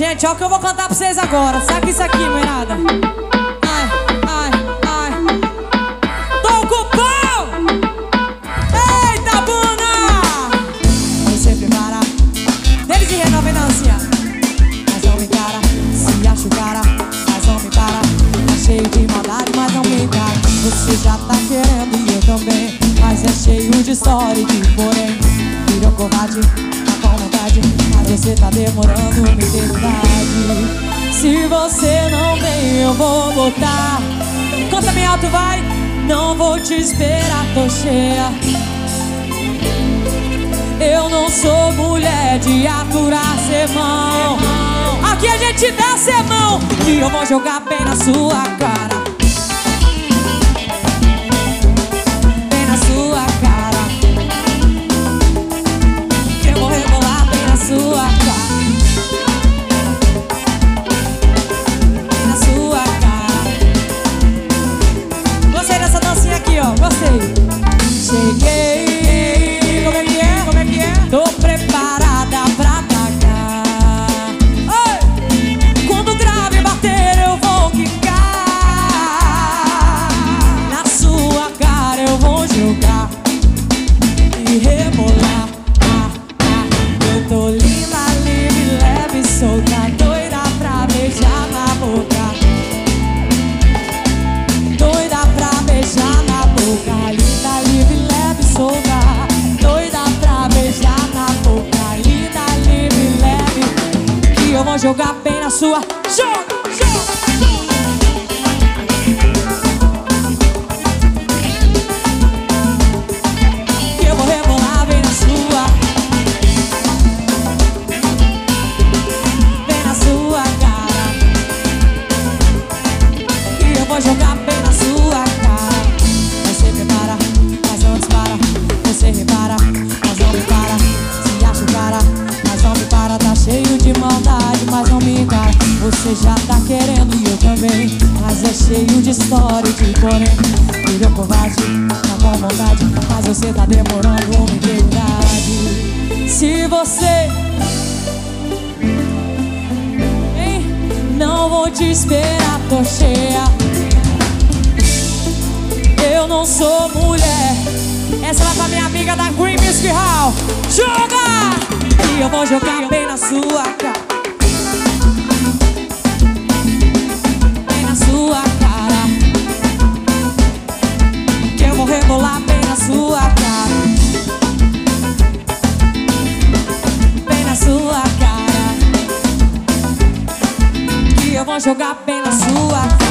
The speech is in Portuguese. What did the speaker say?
Gente, olha o que eu vou cantar pra vocês agora. Saca isso aqui, moerada. Ai, ai, ai. Tô com pão! Eita, bunda! Aí sempre para. Deles e renova e dança. Mas não me encara. Se acha o cara, mas não me para. Tá cheio de maldade, mas não me encara. Você já tá querendo e eu também. Mas é cheio de história e de porém. Virou covarde, tá com vontade. Mas você tá demorando uma eternidade. Se você não vem, eu vou botar. Canta bem alto, vai. Não vou te esperar, tô cheia. Eu não sou mulher de aturar sermão. Aqui a gente dá sermão e eu vou jogar bem na sua cara. Bem na sua cara. Eu vou rebolar bem na sua cara. Bem na sua cara. Gostei dessa dancinha aqui, ó, gostei. Cheguei. Como é que é? Como é que é? Tô preparada pra atacar. Oi! Quando o grave bater eu vou quicar. Na sua cara eu vou jogar e rebolar. Eu tô linda, livre, leve, solta. Doida pra beijar na boca. Doida pra beijar na boca. Linda, livre, leve, solta. Eu vou jogar bem na sua. Joga, joga. Eu vou rebolar bem na sua. Bem na sua cara. E eu vou jogar bem na sua cara. Você prepara, mas não dispara. Você repara, mas não me para. Se acha o cara, mas não me para. Tá cheio de maldade, mas não me encara. Você já tá querendo e eu também. Mas é cheio de história e de porém. Virou covarde, tá com vontade. Mas você tá demorando uma eternidade. Se você hein? Não vou te esperar, tô cheia. Eu não sou mulher. Essa vai pra minha amiga da Green Music Hall. Joga! E eu vou jogar bem na sua cara. Bem na sua cara. Que eu vou rebolar bem na sua cara. Bem na sua cara. Que eu vou jogar bem na sua cara.